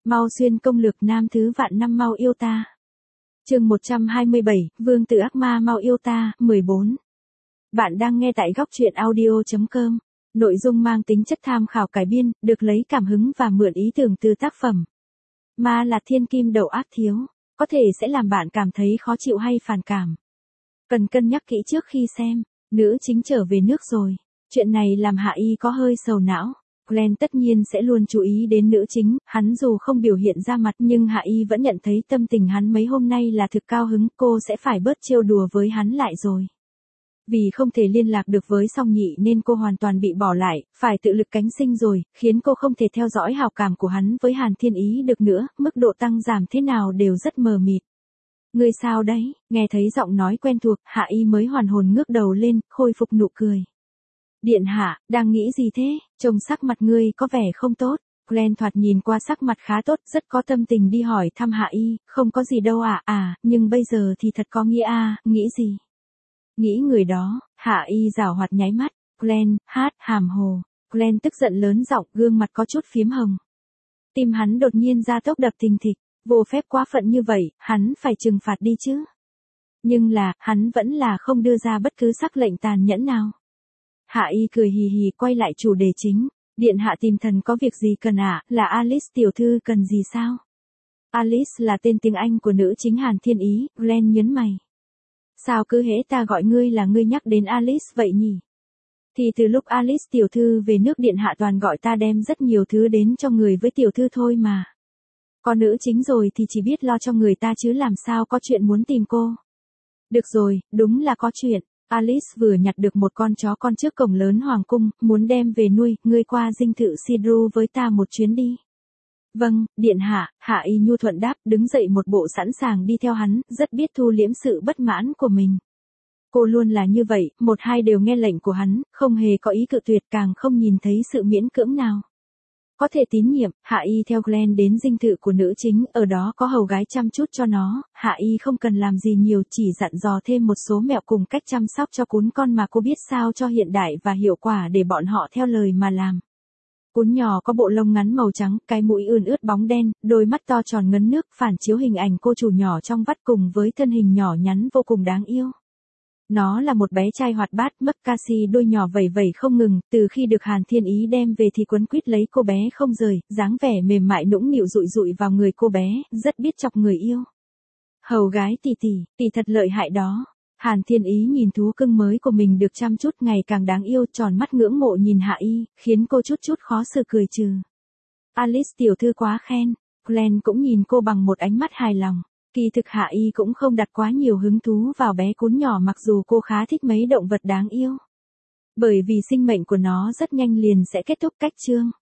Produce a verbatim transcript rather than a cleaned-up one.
Mau xuyên công lược nam thứ vạn năm mau yêu ta. Chương một trăm hai mươi bảy, Vương tử ác ma mau yêu ta, mười bốn. Bạn đang nghe tại góc truyện audio chấm com. Nội dung mang tính chất tham khảo cải biên, được lấy cảm hứng và mượn ý tưởng từ tác phẩm. Ma là thiên kim đầu ác thiếu, có thể sẽ làm bạn cảm thấy khó chịu hay phản cảm. Cần cân nhắc kỹ trước khi xem. Nữ chính trở về nước rồi. Chuyện này làm Hạ Y có hơi sầu não. Glenn tất nhiên sẽ luôn chú ý đến nữ chính, hắn dù không biểu hiện ra mặt nhưng Hạ Y vẫn nhận thấy tâm tình hắn mấy hôm nay là thực cao hứng, cô sẽ phải bớt trêu đùa với hắn lại rồi. Vì không thể liên lạc được với Song Nhị nên cô hoàn toàn bị bỏ lại, phải tự lực cánh sinh rồi, khiến cô không thể theo dõi hào cảm của hắn với Hàn Thiên Ý được nữa, mức độ tăng giảm thế nào đều rất mờ mịt. Ngươi sao đấy? Nghe thấy giọng nói quen thuộc, Hạ Y mới hoàn hồn ngước đầu lên, khôi phục nụ cười. Điện hạ, đang nghĩ gì thế? Trông sắc mặt ngươi có vẻ không tốt. Glenn thoạt nhìn qua sắc mặt khá tốt, rất có tâm tình đi hỏi thăm Hạ Y, không có gì đâu ạ. À, à, nhưng bây giờ thì thật có nghĩa à, nghĩ gì? Nghĩ người đó. Hạ Y giảo hoạt nháy mắt. Glenn, hát, hàm hồ. Glenn tức giận lớn giọng, gương mặt có chút phiếm hồng. Tim hắn đột nhiên ra tốc đập thình thịch, vô phép quá phận như vậy, hắn phải trừng phạt đi chứ. Nhưng là, hắn vẫn là không đưa ra bất cứ sắc lệnh tàn nhẫn nào. Hạ Y cười hì hì quay lại chủ đề chính. Điện hạ tìm thần có việc gì cần ạ? À? Là Alice tiểu thư cần gì sao? Alice là tên tiếng Anh của nữ chính Hàn Thiên Ý, Glenn nhấn mày. Sao cứ hễ ta gọi ngươi là ngươi nhắc đến Alice vậy nhỉ? Thì từ lúc Alice tiểu thư về nước điện hạ toàn gọi ta đem rất nhiều thứ đến cho người với tiểu thư thôi mà. Có nữ chính rồi thì chỉ biết lo cho người ta chứ làm sao có chuyện muốn tìm cô. Được rồi, đúng là có chuyện. Alice vừa nhặt được một con chó con trước cổng lớn hoàng cung, muốn đem về nuôi, ngươi qua dinh thự Sidru với ta một chuyến đi. Vâng, điện hạ. Hạ Y nhu thuận đáp, đứng dậy một bộ sẵn sàng đi theo hắn, rất biết thu liễm sự bất mãn của mình. Cô luôn là như vậy, một hai đều nghe lệnh của hắn, không hề có ý cự tuyệt, càng không nhìn thấy sự miễn cưỡng nào. Có thể tín nhiệm. Hạ Y theo Glenn đến dinh thự của nữ chính, ở đó có hầu gái chăm chút cho nó, Hạ Y không cần làm gì nhiều, chỉ dặn dò thêm một số mẹo cùng cách chăm sóc cho cún con mà cô biết sao cho hiện đại và hiệu quả để bọn họ theo lời mà làm. Cún nhỏ có bộ lông ngắn màu trắng, cái mũi ươn ướt bóng đen, đôi mắt to tròn ngấn nước, phản chiếu hình ảnh cô chủ nhỏ trong vắt cùng với thân hình nhỏ nhắn vô cùng đáng yêu. Nó là một bé trai hoạt bát, mấp casi đôi nhỏ vẩy vẩy không ngừng, từ khi được Hàn Thiên Ý đem về thì quấn quýt lấy cô bé không rời, dáng vẻ mềm mại nũng nịu dụi dụi vào người cô bé, rất biết chọc người yêu. Hầu gái tỷ tỷ, tỷ thật lợi hại đó. Hàn Thiên Ý nhìn thú cưng mới của mình được chăm chút ngày càng đáng yêu, tròn mắt ngưỡng mộ nhìn Hạ Y, khiến cô chút chút khó xử cười trừ. Alice tiểu thư quá khen. Glenn cũng nhìn cô bằng một ánh mắt hài lòng. Kỳ thực Hạ Y cũng không đặt quá nhiều hứng thú vào bé cún nhỏ mặc dù cô khá thích mấy động vật đáng yêu. Bởi vì sinh mệnh của nó rất nhanh liền sẽ kết thúc cách chương.